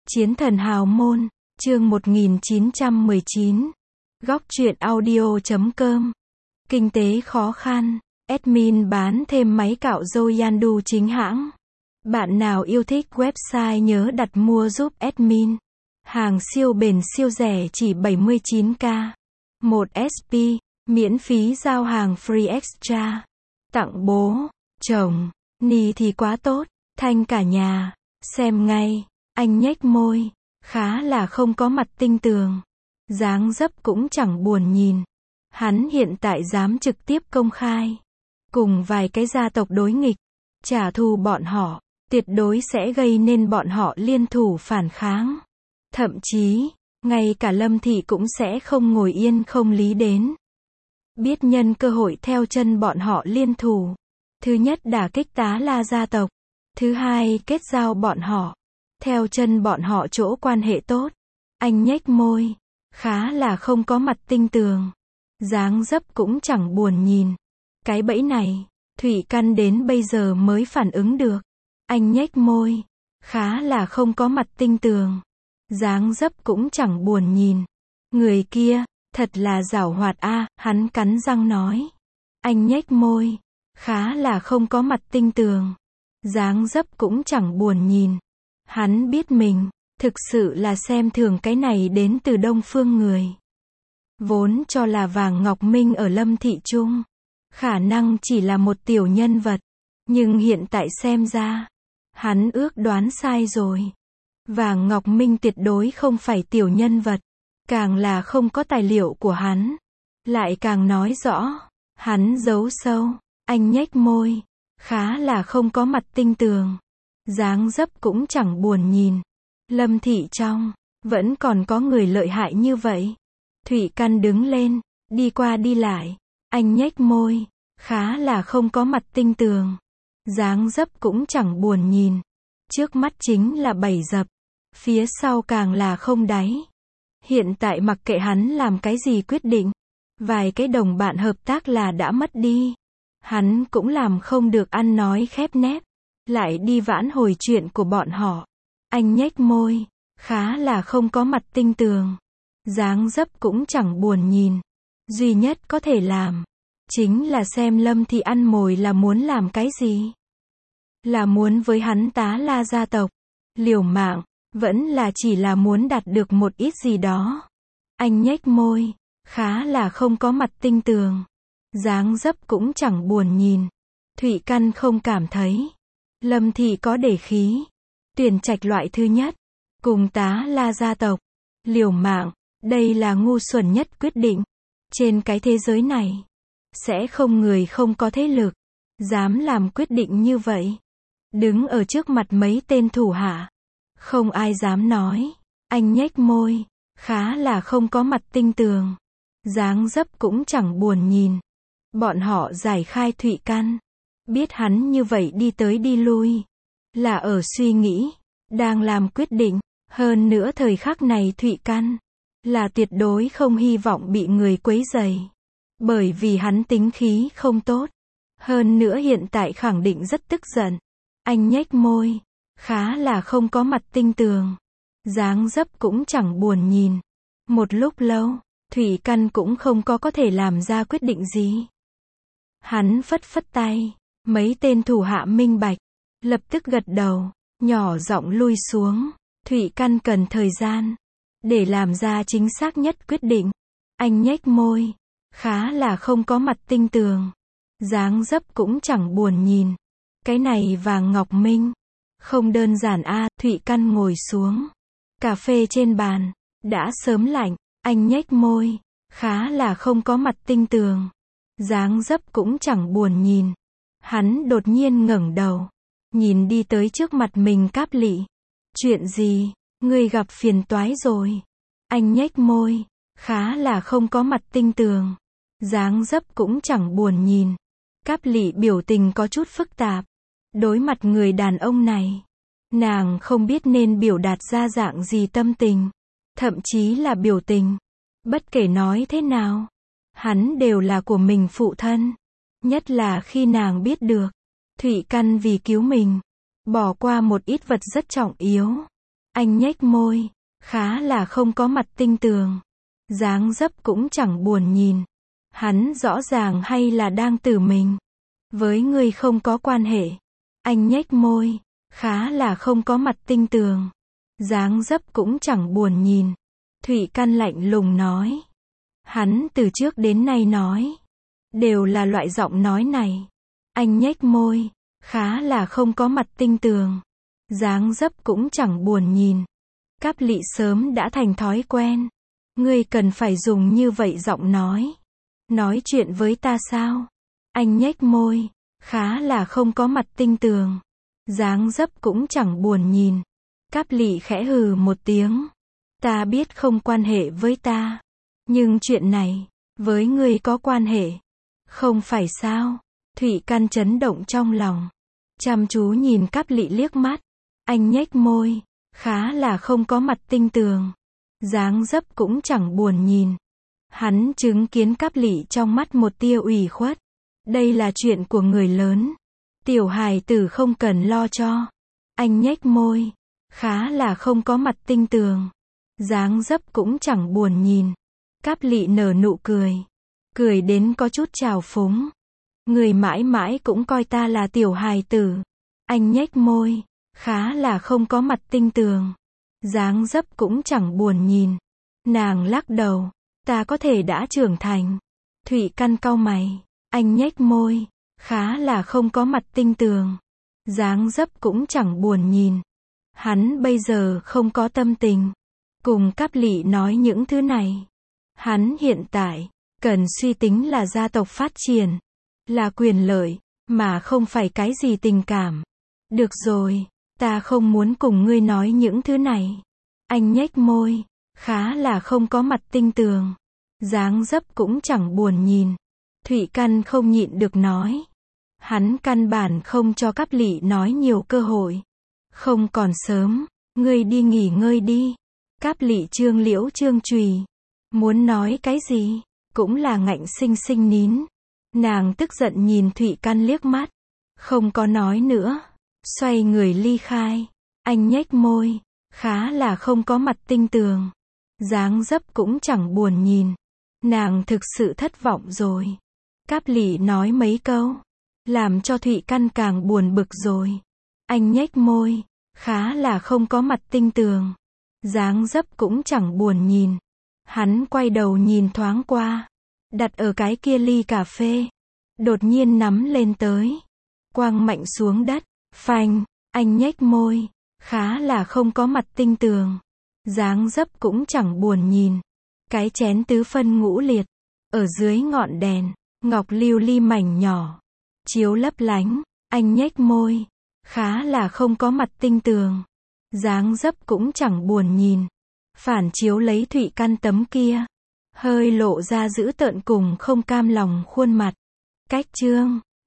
Chiến thần hào môn, chương 1919. Góc truyện audio.com. Kinh tế khó khăn, admin bán thêm máy cạo râu Yandu chính hãng. Bạn nào yêu thích website nhớ đặt mua giúp admin. Hàng siêu bền siêu rẻ chỉ 79k. 1 SP, miễn phí giao hàng free extra. Tặng bố, chồng, ni thì quá tốt, thanh cả nhà, xem ngay. Anh nhếch môi, khá là không có mặt tinh tường. Dáng dấp cũng chẳng buồn nhìn. Hắn hiện tại dám trực tiếp công khai. Cùng vài cái gia tộc đối nghịch, trả thù bọn họ, tuyệt đối sẽ gây nên bọn họ liên thủ phản kháng. Thậm chí, ngay cả Lâm Thị cũng sẽ không ngồi yên không lý đến. Biết nhân cơ hội theo chân bọn họ liên thủ. Thứ nhất đả kích Tá La gia tộc. Thứ hai kết giao bọn họ. Theo chân bọn họ chỗ quan hệ tốt. Anh nhếch môi, khá là không có mặt tinh tường. Dáng dấp cũng chẳng buồn nhìn. Cái bẫy này, Thủy Căn đến bây giờ mới phản ứng được. Anh nhếch môi, khá là không có mặt tinh tường. Dáng dấp cũng chẳng buồn nhìn. Người kia, thật là giảo hoạt a, hắn cắn răng nói. Anh nhếch môi, khá là không có mặt tinh tường. Dáng dấp cũng chẳng buồn nhìn. Hắn biết mình, thực sự là xem thường cái này đến từ Đông Phương người. Vốn cho là Vàng Ngọc Minh ở Lâm Thị Trung. Khả năng chỉ là một tiểu nhân vật. Nhưng hiện tại xem ra, hắn ước đoán sai rồi. Vàng Ngọc Minh tuyệt đối không phải tiểu nhân vật. Càng là không có tài liệu của hắn. Lại càng nói rõ, hắn giấu sâu. Anh nhếch môi, khá là không có mặt tinh tường. Dáng dấp cũng chẳng buồn nhìn. Lâm Thị trong, vẫn còn có người lợi hại như vậy. Thủy Căn đứng lên, đi qua đi lại. Anh nhếch môi, khá là không có mặt tinh tường. Dáng dấp cũng chẳng buồn nhìn. Trước mắt chính là 7 dập. Phía sau càng là không đáy. Hiện tại mặc kệ hắn làm cái gì quyết định. Vài cái đồng bạn hợp tác là đã mất đi. Hắn cũng làm không được ăn nói khép nép. Lại đi vãn hồi chuyện của bọn họ. Anh nhếch môi, khá là không có mặt tinh tường. Dáng dấp cũng chẳng buồn nhìn. Duy nhất có thể làm, chính là xem Lâm Thị ăn mồi là muốn làm cái gì. Là muốn với hắn Tá La gia tộc, liều mạng, vẫn là chỉ là muốn đạt được một ít gì đó. Anh nhếch môi, khá là không có mặt tinh tường. Dáng dấp cũng chẳng buồn nhìn. Thủy Căn không cảm thấy Lâm Thị có để khí. Tuyển trạch loại thứ nhất, cùng Tá La gia tộc, liều mạng, đây là ngu xuẩn nhất quyết định. Trên cái thế giới này, sẽ không người không có thế lực, dám làm quyết định như vậy. Đứng ở trước mặt mấy tên thủ hạ, không ai dám nói. Anh nhếch môi, khá là không có mặt tinh tường. Dáng dấp cũng chẳng buồn nhìn. Bọn họ giải khai Thủy Căn. Biết hắn như vậy đi tới đi lui, là ở suy nghĩ, đang làm quyết định. Hơn nữa thời khắc này Thủy Căn, là tuyệt đối không hy vọng bị người quấy rầy. Bởi vì hắn tính khí không tốt. Hơn nữa hiện tại khẳng định rất tức giận. Anh nhếch môi, khá là không có mặt tinh tường. Dáng dấp cũng chẳng buồn nhìn. Một lúc lâu, Thủy Căn cũng không có thể làm ra quyết định gì. Hắn phất phất tay. Mấy tên thủ hạ minh bạch, lập tức gật đầu, nhỏ giọng lui xuống. Thủy Căn cần thời gian, để làm ra chính xác nhất quyết định. Anh nhếch môi, khá là không có mặt tinh tường. Dáng dấp cũng chẳng buồn nhìn. Cái này Vàng Ngọc Minh, không đơn giản a. Thủy Căn ngồi xuống. Cà phê trên bàn, đã sớm lạnh. Anh nhếch môi, khá là không có mặt tinh tường. Dáng dấp cũng chẳng buồn nhìn. Hắn đột nhiên ngẩng đầu, nhìn đi tới trước mặt mình Cáp Lị. Chuyện gì, ngươi gặp phiền toái rồi. Anh nhếch môi, khá là không có mặt tinh tường. Dáng dấp cũng chẳng buồn nhìn. Cáp Lị biểu tình có chút phức tạp. Đối mặt người đàn ông này, nàng không biết nên biểu đạt ra dạng gì tâm tình. Thậm chí là biểu tình. Bất kể nói thế nào, hắn đều là của mình phụ thân. Nhất là khi nàng biết được, Thủy Căn vì cứu mình, bỏ qua một ít vật rất trọng yếu. Anh nhếch môi, khá là không có mặt tinh tường. Dáng dấp cũng chẳng buồn nhìn. Hắn rõ ràng hay là đang tử mình. Với người không có quan hệ. Anh nhếch môi, khá là không có mặt tinh tường. Dáng dấp cũng chẳng buồn nhìn. Thụy Căn lạnh lùng nói. Hắn từ trước đến nay nói. Đều là loại giọng nói này. Anh nhếch môi, khá là không có mặt tinh tường. Dáng dấp cũng chẳng buồn nhìn. Cáp Lị sớm đã thành thói quen. Ngươi cần phải dùng như vậy giọng nói. Nói chuyện với ta sao? Anh nhếch môi, khá là không có mặt tinh tường. Dáng dấp cũng chẳng buồn nhìn. Cáp Lị khẽ hừ một tiếng. Ta biết không quan hệ với ta. Nhưng chuyện này, với ngươi có quan hệ. Không phải sao? Thụy Căn chấn động trong lòng. Chăm chú nhìn Cáp Lị liếc mắt. Anh nhếch môi, khá là không có mặt tinh tường. Dáng dấp cũng chẳng buồn nhìn. Hắn chứng kiến Cáp Lị trong mắt một tia ủy khuất. Đây là chuyện của người lớn. Tiểu hài tử không cần lo cho. Anh nhếch môi, khá là không có mặt tinh tường. Dáng dấp cũng chẳng buồn nhìn. Cáp Lị nở nụ cười. Cười đến có chút trào phúng. Người mãi mãi cũng coi ta là tiểu hài tử. Anh nhếch môi, khá là không có mặt tinh tường. Dáng dấp cũng chẳng buồn nhìn. Nàng lắc đầu. Ta có thể đã trưởng thành. Thụy Căn cau mày. Anh nhếch môi, khá là không có mặt tinh tường. Dáng dấp cũng chẳng buồn nhìn. Hắn bây giờ không có tâm tình cùng Cáp Lị nói những thứ này. Hắn hiện tại cần suy tính là gia tộc phát triển, là quyền lợi, mà không phải cái gì tình cảm. Được rồi, ta không muốn cùng ngươi nói những thứ này. Anh nhếch môi, khá là không có mặt tinh tường. Dáng dấp cũng chẳng buồn nhìn. Thụy Căn không nhịn được nói. Hắn căn bản không cho Cáp Lị nói nhiều cơ hội. Không còn sớm, ngươi đi nghỉ ngơi đi. Cáp Lị trương liễu trương chùy. Muốn nói cái gì, cũng là ngạnh sinh sinh nín. Nàng tức giận nhìn Thụy Căn liếc mắt. Không có nói nữa. Xoay người ly khai. Anh nhếch môi, khá là không có mặt tinh tường. Dáng dấp cũng chẳng buồn nhìn. Nàng thực sự thất vọng rồi. Cáp Lị nói mấy câu, làm cho Thụy Căn càng buồn bực rồi. Anh nhếch môi, khá là không có mặt tinh tường. Dáng dấp cũng chẳng buồn nhìn. Hắn quay đầu nhìn thoáng qua. Đặt ở cái kia ly cà phê. Đột nhiên nắm lên tới. Quăng mạnh xuống đất. Phanh, anh nhếch môi, khá là không có mặt tinh tường. Dáng dấp cũng chẳng buồn nhìn. Cái chén tứ phân ngũ liệt. Ở dưới ngọn đèn, ngọc lưu ly mảnh nhỏ. Chiếu lấp lánh, anh nhếch môi. Khá là không có mặt tinh tường. Dáng dấp cũng chẳng buồn nhìn. Phản chiếu lấy Thụy Căn tấm kia. Hơi lộ ra dữ tợn cùng không cam lòng khuôn mặt. Cách chương